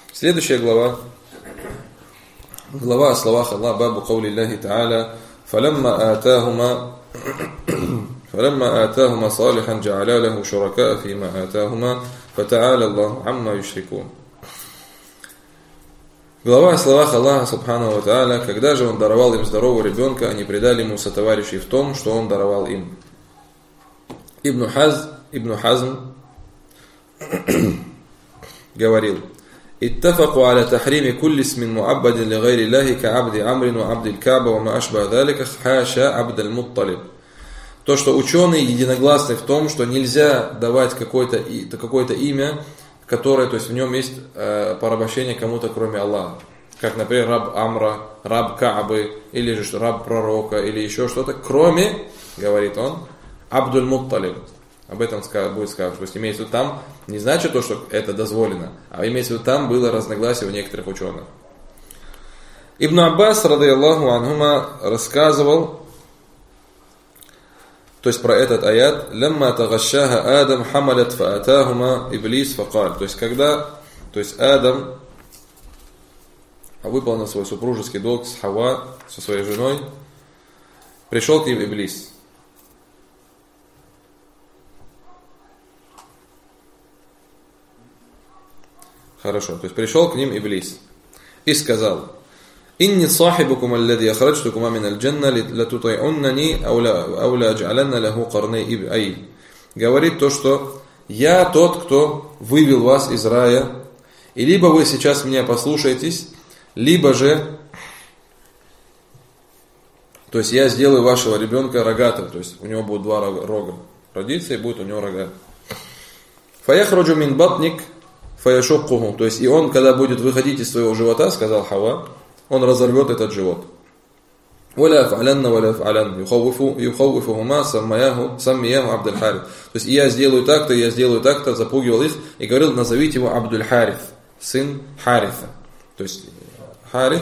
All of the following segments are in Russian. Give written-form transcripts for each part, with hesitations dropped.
Следующая глава. Глава о словах Аллаха, бабу каули Аллахи Та'аля, فَلَمَّا آتَاهُمَا صَالِحًا جَعَلَا لَهُ شُرَكَاءَ فِيمَا آتَاهُمَا فَتَعَالَى اللَّهُ عَمَّا يُشْرِكُونَ. Глава о словах Аллаха Субхану ва Тааля, когда же Он даровал им здорового ребенка, они предали ему сотоварищей в том, что Он даровал им. Ибн Хазм говорил: اتفقوا على تحريم كل اسم معبد لغير الله كعبد عمرو وعبد الكعبة وما أشبه ذلك حاشا عبد المطلب. То, что ученые единогласны в том, что нельзя давать какое-то имя, которое, то есть в нем есть порабощение кому-то, кроме Аллаха. Как, например, раб Амра, раб Каабы, или же раб пророка, или еще что-то, кроме, говорит он, Абдуль Мутталиб. Об этом будет сказано. То есть имеется в виду там, не значит то, что это дозволено, а имеется в виду там было разногласие у некоторых ученых. Ибн Аббас, радийаллаху анхума, рассказывал, то есть про этот аят, «Лямма тагашшаха Адам хамалят фаатахума иблис факаль». То есть когда, Адам выполнил свой супружеский долг с Хава, со своей женой, пришел к ним Иблис. Хорошо, то есть пришел к ним Иблис и сказал: «Инни сахибукум аллади ахраджтукума мин аль-джанна латутай'уннани ау ла адж'аланна лаху карней иб'ай». Говорит то, что я тот, кто вывел вас из рая, и либо вы сейчас меня послушаетесь, либо же, то есть я сделаю вашего ребенка рогатым, то есть у него будет два рога, родится и будет у него рога. Фаяхраджу мин батник фаяшуккуху, то есть и он, когда будет выходить из своего живота, сказал Хава, он разорвет этот живот. Валя фа'алянна валя фа'алянна юхауифухума саммияху Абдуль Харит. То есть я сделаю так-то, запугивал их и говорил: назовите его Абдуль Харит, сын Харита. То есть Харит,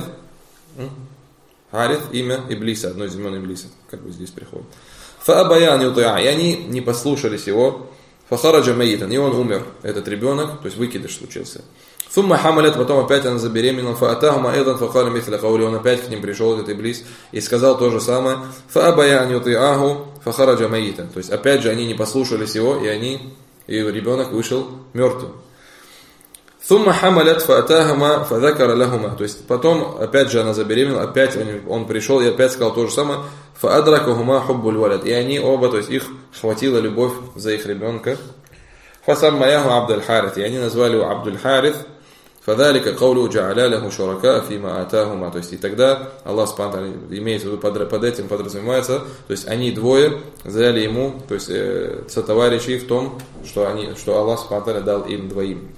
имя Иблиса, одно из имен Иблиса, как бы здесь приходит. Фа'абаян юти'a, и они не послушались его. Фахараджа майитан, и он умер, этот ребенок, то есть выкидыш случился. Сумма хамалят, потом опять она забеременела. Фаатахума айдан факаля мисля каули, он опять к ним пришел, этот Иблис, и сказал то же самое. Фаабаян юти'аху фахараджа майитан, то есть опять же они не послушались его, и ребенок вышел мертвым. Сумма хамалят фаатахума фадакара лахума, то есть потом опять же она забеременела, опять он пришел и опять сказал то же самое. Фаадракахума хуббуль валад, и они оба, то есть их хватила любовь за их ребенка. Фасаммаяху Абдуль Харит, и они назвали его Абдуль Харит. Фадалика каулу джа'аля лаху шурака фима атахума, то есть и тогда Аллах Субхану имеется в виду, под этим подразумевается, то есть они двое взяли ему, то есть сотоварищей в том, что Аллах Субхану дал им двоим.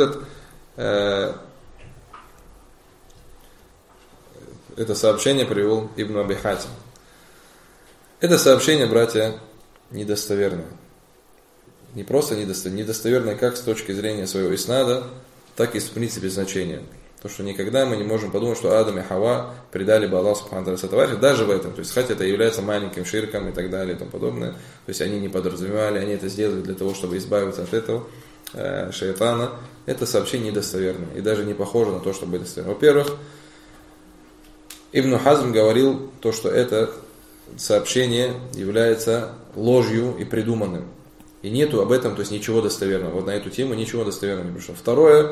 Это сообщение привел Ибн Аби Хатим. Это сообщение, братья, недостоверное. Не просто недостоверное как с точки зрения своего иснада, так и в принципе значения. То, что никогда мы не можем подумать, что Адам и Хава предали бы Аллаху Субхану ва Тааля сотоварищей, даже в этом. То есть, хотя это является маленьким ширком и так далее и тому подобное. То есть, они не подразумевали, они это сделали для того, чтобы избавиться от этого шайтана. Это сообщение недостоверное и даже не похоже на то, что будет достоверно. Во-первых, Ибн Хазм говорил то, что это сообщение является ложью и придуманным. И нету об этом, то есть ничего достоверного. Вот на эту тему ничего достоверного не пришло. Второе,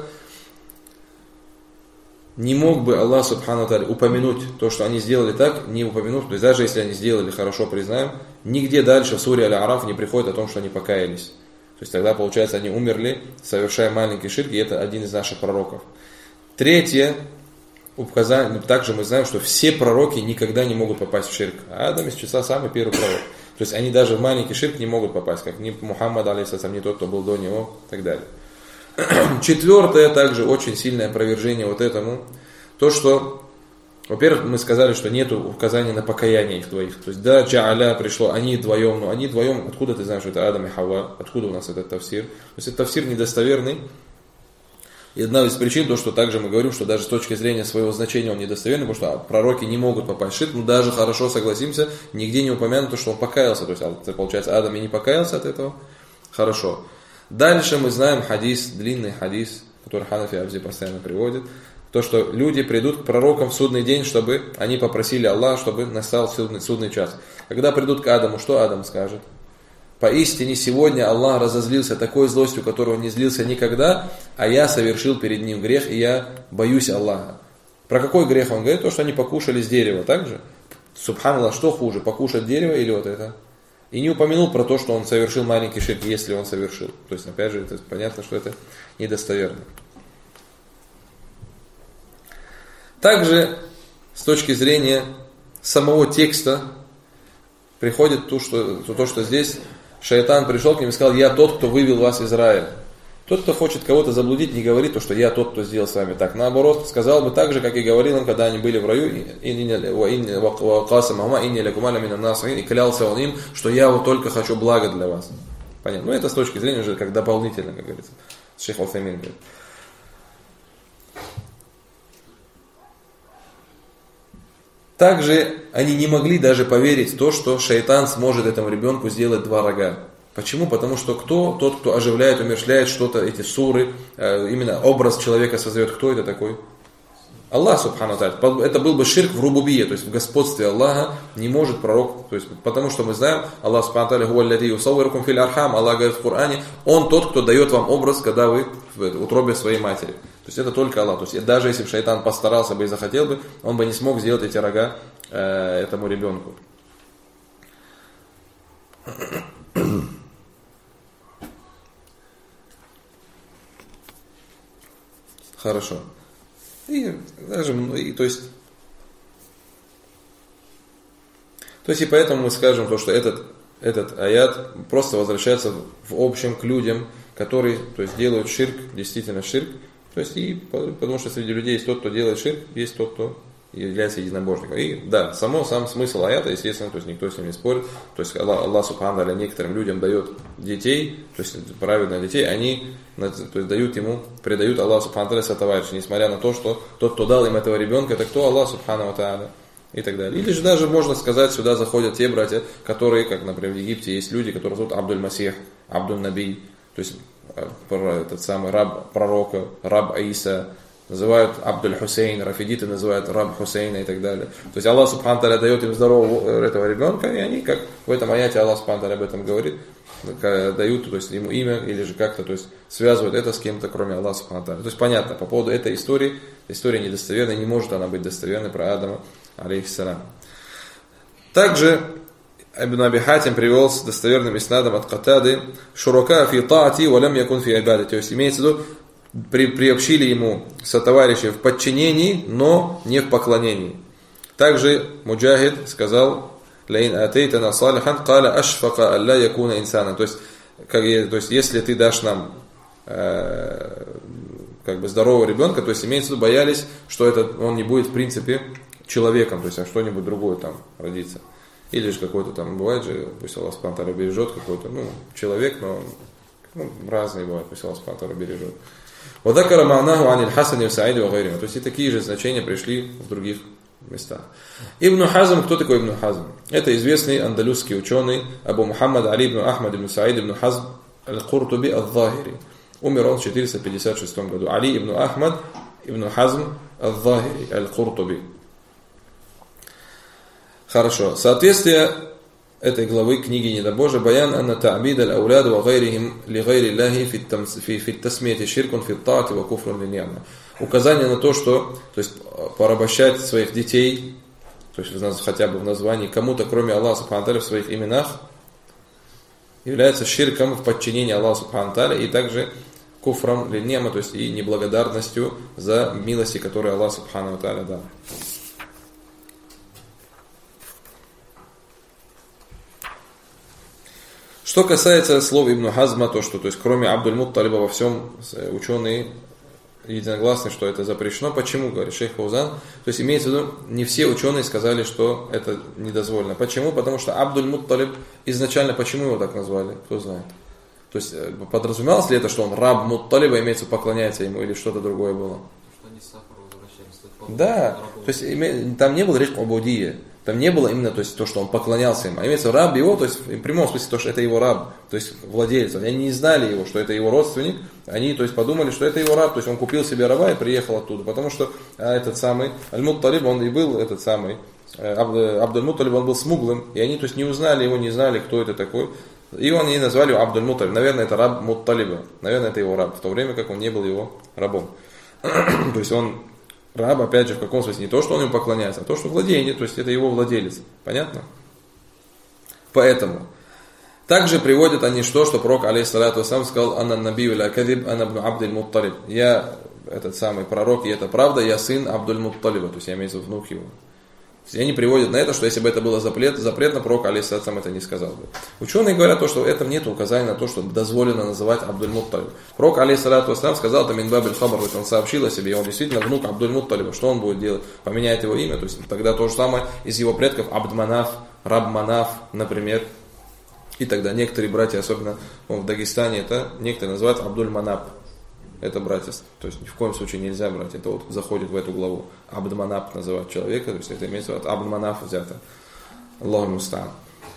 не мог бы Аллах Субхану ва Тааля упомянуть то, что они сделали так, не упомянув, то есть даже если они сделали хорошо, признаем, нигде дальше в суре Аль-Араф не приходит о том, что они покаялись. То есть тогда, получается, они умерли, совершая маленький ширк, и это один из наших пророков. Третье, указание, также мы знаем, что все пророки никогда не могут попасть в ширк. А Адам из числа самый первый пророк. То есть они даже в маленький ширк не могут попасть, как ни Мухаммад, алейхиссалям, ни тот, кто был до него, и так далее. Четвертое, также очень сильное опровержение вот этому, то, что, во-первых, мы сказали, что нет указания на покаяние их двоих. То есть, да, джа'аля пришло, они вдвоем, но они вдвоем, откуда ты знаешь, что это Адам и Хава, откуда у нас этот тафсир? То есть, это тафсир недостоверный. И одна из причин, то, что также мы говорим, что даже с точки зрения своего значения он недостоверный, потому что пророки не могут попасть в ширк, но даже хорошо согласимся, нигде не упомянуто, что он покаялся. То есть, получается, Адам и не покаялся от этого. Хорошо. Дальше мы знаем хадис, длинный хадис, который Ханафи Абзи постоянно приводит, то, что люди придут к пророкам в судный день, чтобы они попросили Аллаха, чтобы настал судный час. Когда придут к Адаму, что Адам скажет? Поистине сегодня Аллах разозлился такой злостью, которого не злился никогда, а я совершил перед ним грех, и я боюсь Аллаха. Про какой грех он говорит? То, что они покушали с дерева, так же? Субханаллах, что хуже, покушать дерево или вот это? И не упомянул про то, что он совершил маленький ширк, если он совершил. То есть, опять же, это понятно, что это недостоверно. Также, с точки зрения самого текста, приходит то, что здесь шайтан пришел к ним и сказал: я тот, кто вывел вас из рая. Тот, кто хочет кого-то заблудить, не говорит то, что я тот, кто сделал с вами так. Наоборот, сказал бы так же, как и говорил им, когда они были в раю, и клялся он им, что я вот только хочу блага для вас. Понятно? Но это с точки зрения уже как дополнительно, как говорится. Шейх Аль-Утаймин говорит. Также они не могли даже поверить в то, что шайтан сможет этому ребенку сделать 2 рога. Почему? Потому что тот, кто оживляет, умерщвляет что-то, эти суры, именно образ человека создает. Кто это такой? Аллах, субхану ва тааля. Это был бы ширк в рубубие, то есть в господстве Аллаха не может пророк, то есть, потому что мы знаем, Аллах, субхану ва тааля, хуа аллади юсаввирукум фил архам, Аллах говорит в Коране, Он тот, кто дает вам образ, когда вы в утробе своей матери. То есть это только Аллах. То есть даже если бы шайтан постарался бы и захотел бы, он бы не смог сделать эти рога этому ребенку. Хорошо. То есть и поэтому мы скажем то, что этот аят просто возвращается в общем к людям, которые, то есть, делают ширк, действительно ширк. То есть, потому что среди людей есть тот, кто делает ширк, есть тот, кто является единобожником. И да, сам смысл аята, естественно, то есть никто с ним не спорит. То есть Аллах субхану ва тааля некоторым людям дает детей, то есть праведных детей, они то есть, предают Аллаху субхану ва тааля сотоварища, несмотря на то, что тот, кто дал им этого ребенка, это кто? Аллах субхану ва тааля. И так далее. Или же даже можно сказать, сюда заходят те братья, которые, как, например, в Египте есть люди, которые зовут Абдуль-Масих, Абдуль-Наби, то есть этот самый раб пророка, раб Аиса, называют Абдуль-Хусейн, рафидиты называют раб Хусейна и так далее. То есть Аллах субхану ва тааля дает им здорового этого ребенка, и они, как в этом аяте Аллах субхану ва тааля об этом говорит, дают, то есть, ему имя, или же как-то, то есть связывают это с кем-то, кроме Аллаха субхану ва тааля. То есть понятно, по поводу этой история недостоверная, не может она быть достоверной про Адама, алейхиссалям. Также Ибн Аби Хатим привел с достоверным иснадом от Катады: «Шурака фи таати ва лям якун фи ибадати». То есть имеется в виду, приобщили ему сотоварищей в подчинении, но не в поклонении. Также Муджахид сказал: «Лаин атейтана салихан, каля ашфака алла якуна инсана». То есть, если ты дашь нам здорового ребенка, то есть имеется в виду, боялись, что он не будет в принципе человеком, то есть, а что-нибудь другое там родится. Или же какой-то там, бывает же, пусть Аллах субхану ва тааля бережет, какой-то, человек, но разные бывают, пусть Аллах субхану ва тааля бережет. وذكر معناه عن الحسن وسعيد وغيرهم. То есть и такие же значения пришли в других местах. Ибн Хазм, кто такой Ибн Хазм? Это известный андалузский ученый Абу Мухаммад Али ибн Ахмад ибн Саид ибн Хазм аль-Куртуби аль-Захири. Умер он в 456 году. Али ибн Ахмад ибн Хазм аль-Захири аль-Куртуби. Хорошо. Соответствие этой главы книги Недобожия: «Баян анна та'бид аль-ауляд ва гайрихим ли гайри Аллахи фи тасмияти ширкун фи таати ва куфрун ли ни'ма». Указание на то, что, то есть, порабощать своих детей, то есть хотя бы в названии, кому-то кроме Аллаха субхану ва тааля в своих именах, является ширком в подчинении Аллаху субхану ва тааля, и также куфром ли ни'ма, то есть и неблагодарностью за милости, которые Аллах субхану ва тааля дал. Что касается слов Ибн Хазма, то есть кроме Абдуль-Мутталиба во всем ученые единогласны, что это запрещено. Почему, говорит шейх Фаузан? То есть имеется в виду, не все ученые сказали, что это недозволено. Почему? Потому что Абдуль-Мутталиб изначально, почему его так назвали? Кто знает? То есть подразумевалось ли это, что он раб Мутталиба, имеется в виду, поклоняется ему, или что-то другое было? Что они с Сафару возвращались. Да, то есть там не было речь об убудия. Там не было именно то, есть, то, что он поклонялся им. А имеется раб его, то есть в прямом смысле то, что это его раб, то есть владелец. Они не знали его, что это его родственник. Они то есть, подумали, что это его раб. То есть он купил себе раба и приехал оттуда. Потому что этот самый Аль-Мутталиб, он и был этот самый Абдуль-Мутталиб, он был смуглым. И они то есть, не узнали его, не знали, кто это такой. И он и назвали его Абдуль-Мутталиб. Наверное, это раб Мутталиба. Наверное, это его раб. В то время как он не был его рабом. То есть он раб, опять же, в каком смысле, не то, что он ему поклоняется, а то, что владение, то есть это его владелец. Понятно? Поэтому. Также приводят они что пророк, алейхиссалату вассалам, сказал: «Анна набию ля кадиб, ана бну Абдуль Мутталиб». Я, этот самый пророк, и это правда, я сын Абдуль Мутталиба, то есть я имею в виду внук его. И они приводят на это, что если бы это было запретно, пророк, алейхиссалату вассалам, это не сказал бы. Ученые говорят, что в этом нет указания на то, что дозволено называть Абдуль Мутталиб. Пророк, алейхиссалату вассалам, сказал, это мин бабиль хабар, он сообщил о себе, и он действительно внук Абдуль Мутталиба. Что он будет делать? Поменяет его имя, то есть тогда то же самое из его предков Абд Манаф, Раб Манаф, например. И тогда некоторые братья, особенно в Дагестане, это некоторые называют Абдуль Манаб. Это братья. То есть ни в коем случае нельзя брать. Это вот заходит в эту главу. Абд Манаб называют человека. То есть это имеется в виду от Абд Манаф взято. Аллаху муста'ан.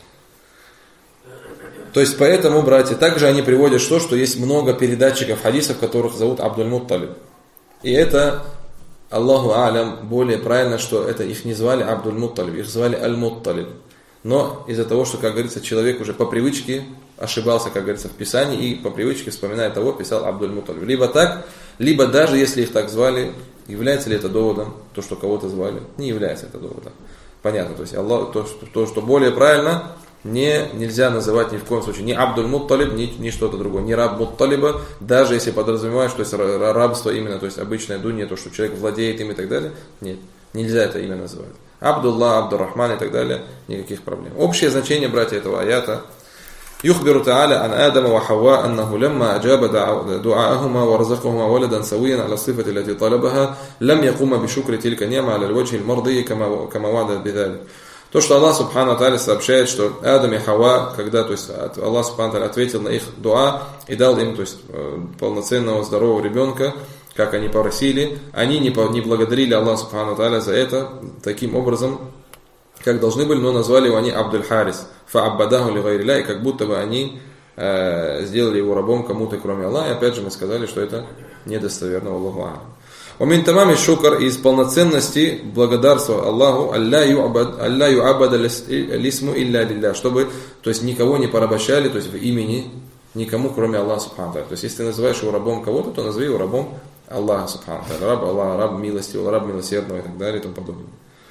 То есть поэтому, братья, также они приводят что есть много передатчиков хадисов, которых зовут Абдуль Мутталиб. И это, Аллаху алям, более правильно, что это их не звали Абдуль Мутталиб, их звали Аль-Мутталиб. Но из-за того, что, как говорится, человек уже по привычке ошибался, как говорится, в Писании, и по привычке, вспоминая того, писал Абдуль Мутталиб. Либо так, либо даже если их так звали, является ли это доводом, то, что кого-то звали, не является это доводом. Понятно, то есть Аллах, то, что более правильно, нельзя называть ни в коем случае ни Абдуль Мутталиб, ни что-то другое, ни раб Мутталиба, даже если подразумеваешь, то есть рабство именно, то есть обычное дунья, то, что человек владеет им и так далее, нет, нельзя это имя называть. Абдуллах, Абдуррахман и так далее, никаких проблем. Общее значение, братья, этого аята. يخبر تعالى عن آدم وحواء أنه لما أجاب دعاءهما ورزقهما ولدا سويا على الصفة التي طلبها لم يقوم بشكر تلك النعمة على الوجه المرضي كما وعد بذلك. То, что Аллах Субхану Тааля сообщает, что Адам и Хава, когда то есть, Аллах Субхану Тааля ответил на их дуа и дал им то есть, полноценного здорового ребенка, как они просили, они не благодарили Аллаха Субхану Тааля за это таким образом, как должны были, но назвали его они Абдуль Харис, фа'аббадаху ли гайрилля, и как будто бы они сделали его рабом кому-то, кроме Аллаха. И опять же мы сказали, что это недостоверно, Аллаху а'лам. Умин тамами шукр, из полноценности благодарства Аллаху, алля ю'абада лисму илля лилля, чтобы, то есть никого не порабощали, то есть в имени никому, кроме Аллаха Субхану Тааля. То есть если ты называешь его рабом кого-то, то назови его рабом Аллаха Субхану Тааля. Раб Аллаха, раб милостивого, раб милосердного и так далее и тому подобное.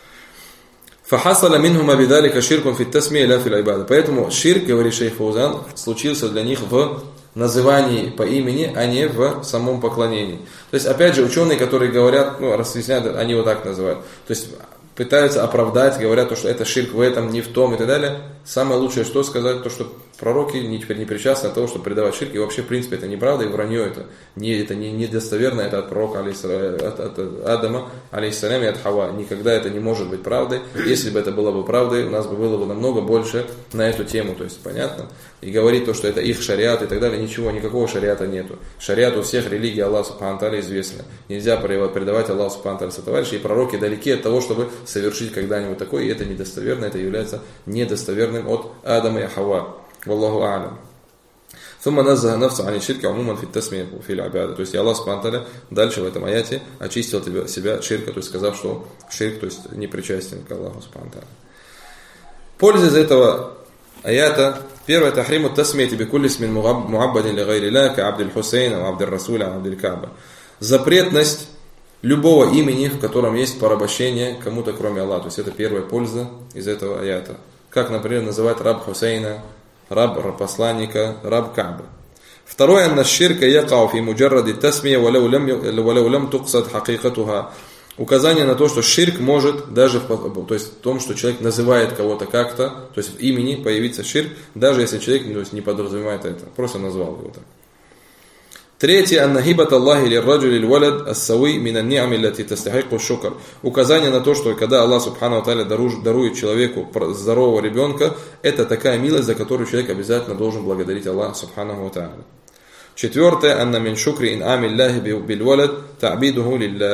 فحصل منهما بذلك شرك في التسمية لا في العبادة. Поэтому ширк, говорит шейх Фаузан, случился для них в назывании по имени, а не в самом поклонении. То есть, опять же, ученые, которые говорят, разъясняют, они вот так называют. То есть, пытаются оправдать, говорят, что это ширк в этом, не в том и так далее. Самое лучшее, что сказать, то, что пророки теперь не причастны от того, чтобы предавать ширк. И вообще, в принципе, это неправда и вранье это. Это не достоверно, это от пророка, от Адама, алейхиссалям, и от Хава. Никогда это не может быть правдой. Если бы это было бы правдой, у нас бы было бы намного больше на эту тему. То есть, понятно? И говорить то, что это их шариат и так далее, ничего, никакого шариата нету. Шариат у всех религий Аллаха Субхану Тааля известно. Нельзя предавать Аллаху Субхану Тааля сотоварищей, и пророки далеки от того, чтобы совершить когда-нибудь такое, и это недостоверно, это является недостоверным от Адама и Хава. Валлаху а'лям. ثم نزه نفسه عن الشرك عموما في التسمية في العبادة. То есть Аллах Субхану Тааля дальше в этом аяте очистил себя от ширка, то есть сказав, что ширк, то есть не причастен к Аллаху Субхану Тааля. Польза из этого аята. Первое, тахриму тасмияти бикулли исмин муаббадин ли гайри ля, ка Абдуль Хусейн, Абдуль Расуля, Абдуль Кааба. Запретность любого имени, в котором есть порабощение кому-то, кроме Аллаха. То есть это первая польза из этого аята. Как, например, называть раб Хусейна, раб посланника, раб Кааба. Второе, анна ширка якау фи муджарради тасмия валау лям туксад хакикатуха. Указание на то, что ширк может даже то есть в том, что человек называет кого-то как-то, то есть в имени появится ширк, даже если человек то есть, не подразумевает это, просто назвал его так. Третье, анна хибат Аллахи лирраджули лвалад ас-сауи минан ни'ами лати тастахику шукр. Указание на то, что когда Аллах Субхану Тааля дарует человеку здорового ребенка, это такая милость, за которую человек обязательно должен благодарить Аллаха Субхану Тааля. Четвертое, анна мин шукри ин ами Аллахи билвалад та'бидуху лилля.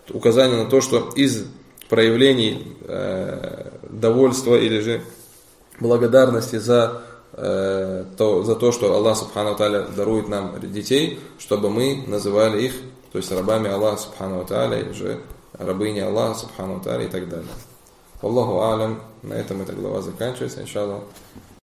указание на то, что из проявлений довольства или же благодарности за то, что Аллах Субхану ва Тааля дарует нам детей, чтобы мы называли их, то есть рабами Аллаха Субхану ва Тааля, или же рабыни Аллаха Субхану ва Тааля и так далее. Аллаху алям. На этом эта глава заканчивается, иншаллах.